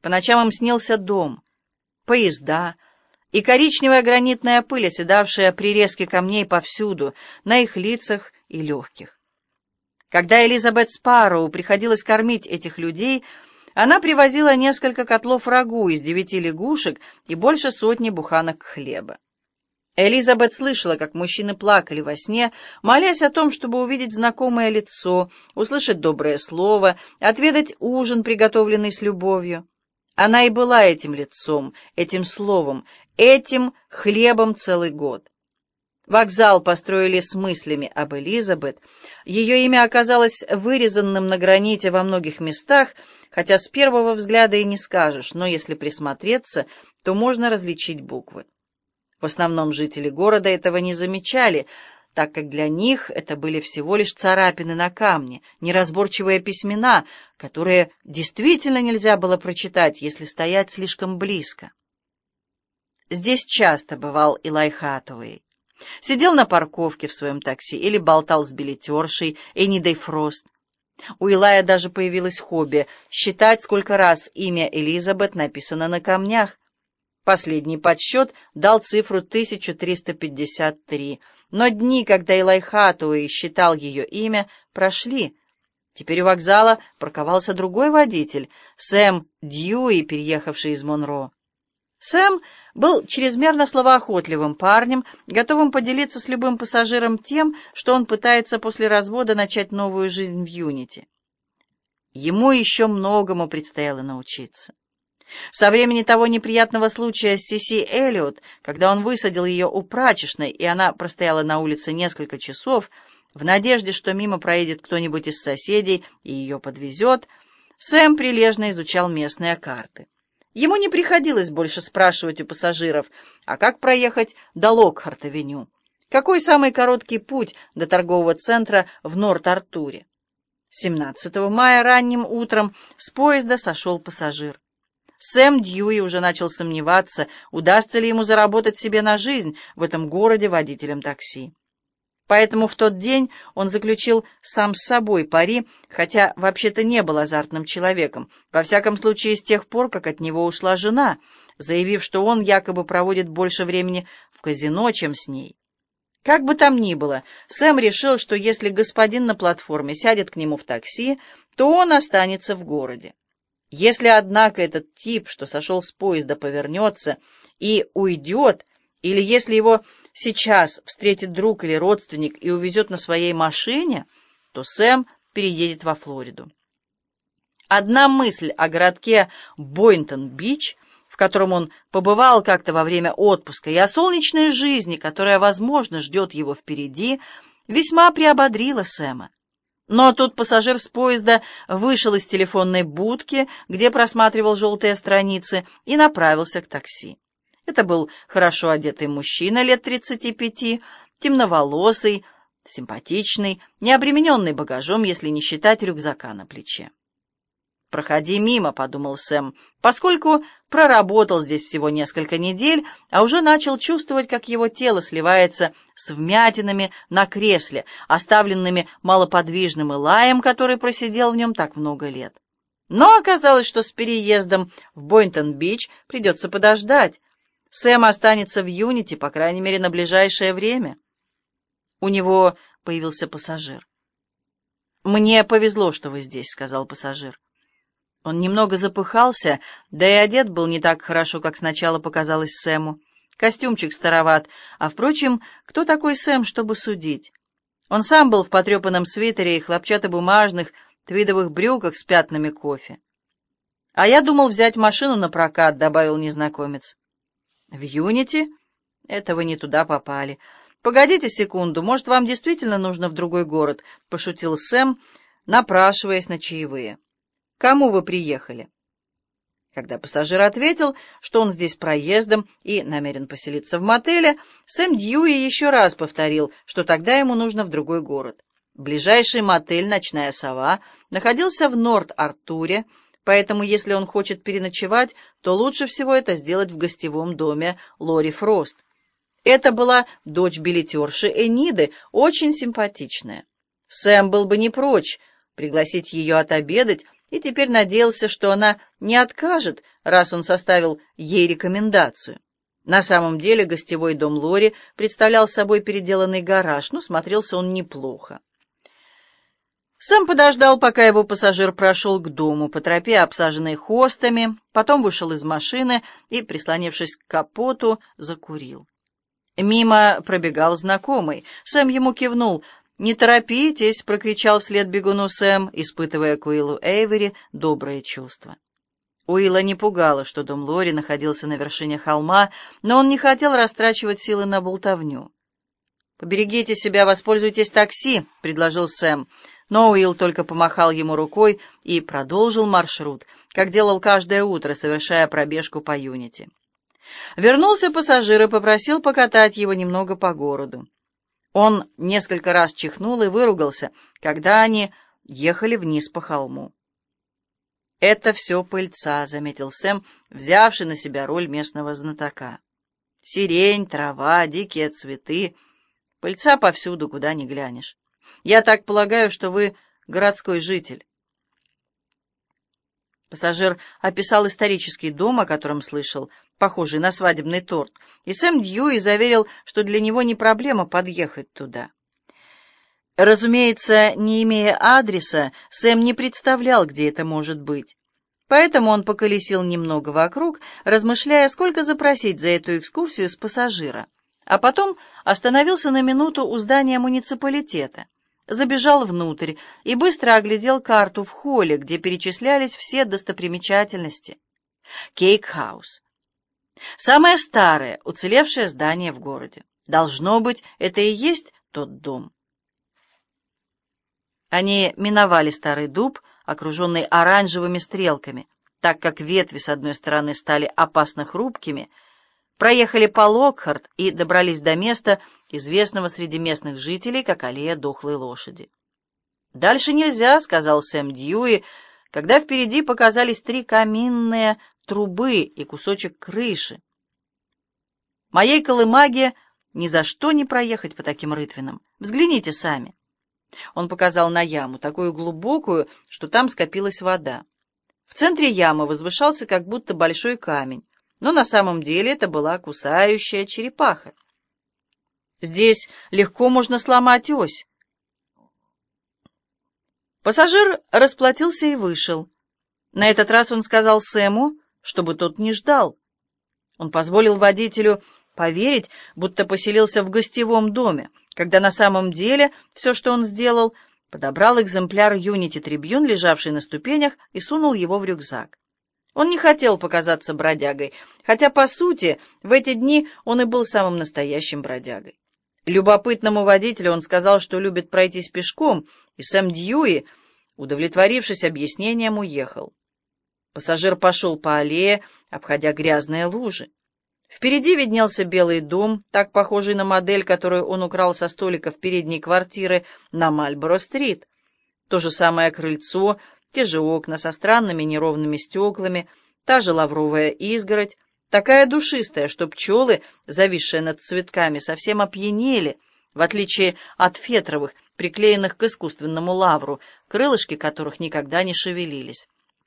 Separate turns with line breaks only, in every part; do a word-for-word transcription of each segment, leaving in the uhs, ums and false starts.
По ночам им снился дом, поезда и коричневая гранитная пыль, оседавшая при резке камней повсюду, на их лицах и легких. Когда Элизабет Спарроу приходилось кормить этих людей, она привозила несколько котлов рагу из девяти лягушек и больше сотни буханок хлеба. Элизабет слышала, как мужчины плакали во сне, молясь о том, чтобы увидеть знакомое лицо, услышать доброе слово, отведать ужин, приготовленный с любовью. Она и была этим лицом, этим словом, этим хлебом целый год. Вокзал построили с мыслями об Элизабет. Ее имя оказалось вырезанным на граните во многих местах, хотя с первого взгляда и не скажешь, но если присмотреться, то можно различить буквы. В основном жители города этого не замечали, так как для них это были всего лишь царапины на камне, неразборчивые письмена, которые действительно нельзя было прочитать, если стоять слишком близко. Здесь часто бывал Элай Хатуэй. Сидел на парковке в своем такси или болтал с билетершей Энидой Фрост. У Элая даже появилось хобби — считать, сколько раз имя Элизабет написано на камнях. Последний подсчет дал цифру тысяча триста пятьдесят три, но дни, когда Элай Хатуэй считал ее имя, прошли. Теперь у вокзала парковался другой водитель, Сэм Дьюи, переехавший из Монро. Сэм был чрезмерно словоохотливым парнем, готовым поделиться с любым пассажиром тем, что он пытается после развода начать новую жизнь в Юнити. Ему еще многому предстояло научиться. Со времени того неприятного случая с Сиси Эллиот, когда он высадил ее у прачечной, и она простояла на улице несколько часов, в надежде, что мимо проедет кто-нибудь из соседей и ее подвезет, Сэм прилежно изучал местные карты. Ему не приходилось больше спрашивать у пассажиров, а как проехать до Локхарт-авеню, какой самый короткий путь до торгового центра в Норт-Артуре. семнадцатого мая ранним утром с поезда сошел пассажир. Сэм Дьюи уже начал сомневаться, удастся ли ему заработать себе на жизнь в этом городе водителем такси. Поэтому в тот день он заключил сам с собой пари, хотя вообще-то не был азартным человеком, во всяком случае с тех пор, как от него ушла жена, заявив, что он якобы проводит больше времени в казино, чем с ней. Как бы там ни было, Сэм решил, что если господин на платформе сядет к нему в такси, то он останется в городе. Если, однако, этот тип, что сошел с поезда, повернется и уйдет, или если его сейчас встретит друг или родственник и увезет на своей машине, то Сэм переедет во Флориду. Одна мысль о городке Бойнтон-Бич, в котором он побывал как-то во время отпуска, и о солнечной жизни, которая, возможно, ждет его впереди, весьма приободрила Сэма. Но тут пассажир с поезда вышел из телефонной будки, где просматривал желтые страницы, и направился к такси. Это был хорошо одетый мужчина лет тридцати пяти, темноволосый, симпатичный, не обремененный багажом, если не считать рюкзака на плече. «Проходи мимо», — подумал Сэм, поскольку проработал здесь всего несколько недель, а уже начал чувствовать, как его тело сливается с вмятинами на кресле, оставленными малоподвижным Элаем, который просидел в нем так много лет. Но оказалось, что с переездом в Бойнтон-Бич придется подождать. Сэм останется в Юнити, по крайней мере, на ближайшее время. У него появился пассажир. «Мне повезло, что вы здесь», — сказал пассажир. Он немного запыхался, да и одет был не так хорошо, как сначала показалось Сэму. Костюмчик староват, а, впрочем, кто такой Сэм, чтобы судить? Он сам был в потрепанном свитере и хлопчатобумажных твидовых брюках с пятнами кофе. «А я думал взять машину на прокат», — добавил незнакомец. «В Юнити? Это вы не туда попали. Погодите секунду, может, вам действительно нужно в другой город?» — пошутил Сэм, напрашиваясь на чаевые. «Кому вы приехали?» Когда пассажир ответил, что он здесь проездом и намерен поселиться в мотеле, Сэм Дьюи еще раз повторил, что тогда ему нужно в другой город. Ближайший мотель «Ночная сова» находился в Норт-Артуре, поэтому если он хочет переночевать, то лучше всего это сделать в гостевом доме Лори Фрост. Это была дочь билетерши Эниды, очень симпатичная. Сэм был бы не прочь пригласить ее отобедать и теперь надеялся, что она не откажет, раз он составил ей рекомендацию. На самом деле гостевой дом Лори представлял собой переделанный гараж, но смотрелся он неплохо. Сэм подождал, пока его пассажир прошел к дому по тропе, обсаженной хостами, потом вышел из машины и, прислонившись к капоту, закурил. Мимо пробегал знакомый. Сэм ему кивнул. «Не торопитесь!» — прокричал вслед бегуну Сэм, испытывая к Уиллу Эйвери доброе чувство. Уилла не пугало, что дом Лори находился на вершине холма, но он не хотел растрачивать силы на болтовню. «Поберегите себя, воспользуйтесь такси», — предложил Сэм. Но Уилл только помахал ему рукой и продолжил маршрут, как делал каждое утро, совершая пробежку по Юнити. Вернулся пассажир и попросил покатать его немного по городу. Он несколько раз чихнул и выругался, когда они ехали вниз по холму. «Это все пыльца», — заметил Сэм, взявший на себя роль местного знатока. «Сирень, трава, дикие цветы. Пыльца повсюду, куда ни глянешь. Я так полагаю, что вы городской житель». Пассажир описал исторический дом, о котором слышал, похожий на свадебный торт, и Сэм Дьюи заверил, что для него не проблема подъехать туда. Разумеется, не имея адреса, Сэм не представлял, где это может быть. Поэтому он поколесил немного вокруг, размышляя, сколько запросить за эту экскурсию с пассажира, а потом остановился на минуту у здания муниципалитета, забежал внутрь и быстро оглядел карту в холле, где перечислялись все достопримечательности. Кейк-хаус. Самое старое, уцелевшее здание в городе. Должно быть, это и есть тот дом. Они миновали старый дуб, окруженный оранжевыми стрелками, так как ветви с одной стороны стали опасно хрупкими, проехали по Локхарт и добрались до места, известного среди местных жителей как аллея дохлой лошади. «Дальше нельзя», — сказал Сэм Дьюи, когда впереди показались три каминные трубы и кусочек крыши. «Моей колымаге ни за что не проехать по таким рытвинам. Взгляните сами». Он показал на яму, такую глубокую, что там скопилась вода. В центре ямы возвышался как будто большой камень, но на самом деле это была кусающая черепаха. Здесь легко можно сломать ось. Пассажир расплатился и вышел. На этот раз он сказал Сэму, чтобы тот не ждал. Он позволил водителю поверить, будто поселился в гостевом доме, когда на самом деле все, что он сделал, подобрал экземпляр Юнити Трибьюн, лежавший на ступенях, и сунул его в рюкзак. Он не хотел показаться бродягой, хотя, по сути, в эти дни он и был самым настоящим бродягой. Любопытному водителю он сказал, что любит пройтись пешком, и Сэм Дьюи, удовлетворившись объяснением, уехал. Пассажир пошел по аллее, обходя грязные лужи. Впереди виднелся белый дом, так похожий на модель, которую он украл со столика в передней квартиры на Мальборо-стрит. То же самое крыльцо, те же окна со странными неровными стеклами, та же лавровая изгородь, такая душистая, что пчелы, зависшие над цветками, совсем опьянели, в отличие от фетровых, приклеенных к искусственному лавру, крылышки которых никогда не шевелились.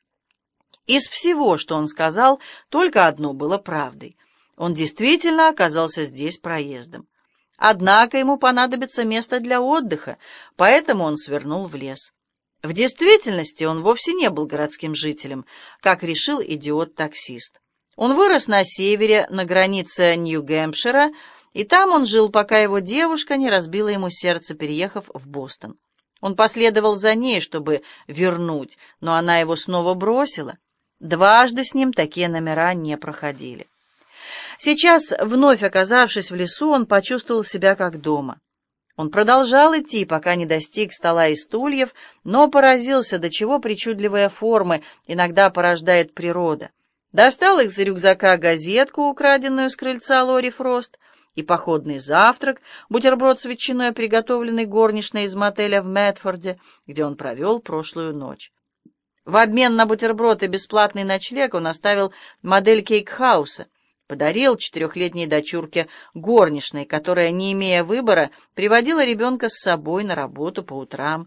Из всего, что он сказал, только одно было правдой. Он действительно оказался здесь проездом. Однако ему понадобится место для отдыха, поэтому он свернул в лес. В действительности он вовсе не был городским жителем, как решил идиот-таксист. Он вырос на севере, на границе Нью-Гэмпшира, и там он жил, пока его девушка не разбила ему сердце, переехав в Бостон. Он последовал за ней, чтобы вернуть, но она его снова бросила. Дважды с ним такие номера не проходили. Сейчас, вновь оказавшись в лесу, он почувствовал себя как дома. Он продолжал идти, пока не достиг стола и стульев, но поразился, до чего причудливые формы иногда порождает природа. Достал из рюкзака газетку, украденную с крыльца Лори Фрост, и походный завтрак, бутерброд с ветчиной, приготовленный горничной из мотеля в Мэтфорде, где он провел прошлую ночь. В обмен на бутерброд и бесплатный ночлег он оставил модель кейк-хауса, подарил четырехлетней дочурке горничной, которая, не имея выбора, приводила ребенка с собой на работу по утрам.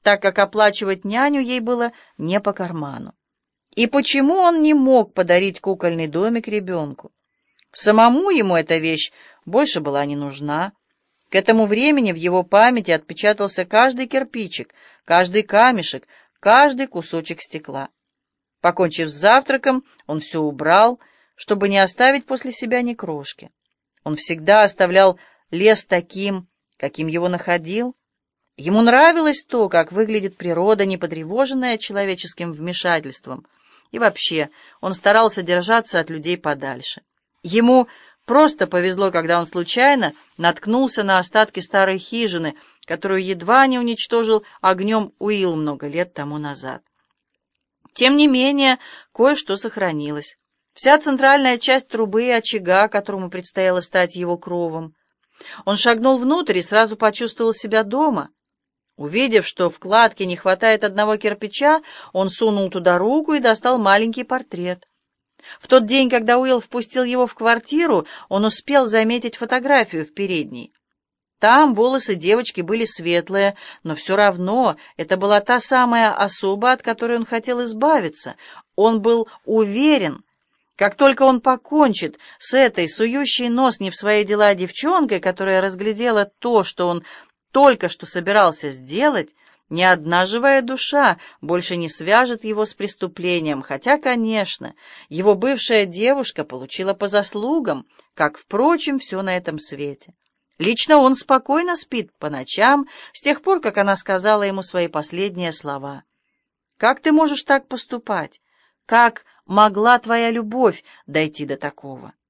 так как оплачивать няню ей было не по карману. И почему он не мог подарить кукольный домик ребенку? Самому ему эта вещь больше была не нужна. К этому времени в его памяти отпечатался каждый кирпичик, каждый камешек, каждый кусочек стекла. Покончив с завтраком, он все убрал, чтобы не оставить после себя ни крошки. Он всегда оставлял лес таким, каким его находил. Ему нравилось то, как выглядит природа, не потревоженная человеческим вмешательством. И вообще, он старался держаться от людей подальше. Ему просто повезло, когда он случайно наткнулся на остатки старой хижины, которую едва не уничтожил огнем Уилл много лет тому назад. Тем не менее, кое-что сохранилось. Вся центральная часть трубы и очага, которому предстояло стать его кровом. Он шагнул внутрь и сразу почувствовал себя дома. Увидев, что в кладке не хватает одного кирпича, он сунул туда руку и достал маленький портрет. В тот день, когда Уилл впустил его в квартиру, он успел заметить фотографию в передней. Там волосы девочки были светлые, но все равно это была та самая особа, от которой он хотел избавиться. Он был уверен, как только он покончит с этой сующей нос не в свои дела девчонкой, которая разглядела то, что он только что собирался сделать, ни одна живая душа больше не свяжет его с преступлением, хотя, конечно, его бывшая девушка получила по заслугам, как, впрочем, все на этом свете. Лично он спокойно спит по ночам с тех пор, как она сказала ему свои последние слова. «Как ты можешь так поступать? Как могла твоя любовь дойти до такого?»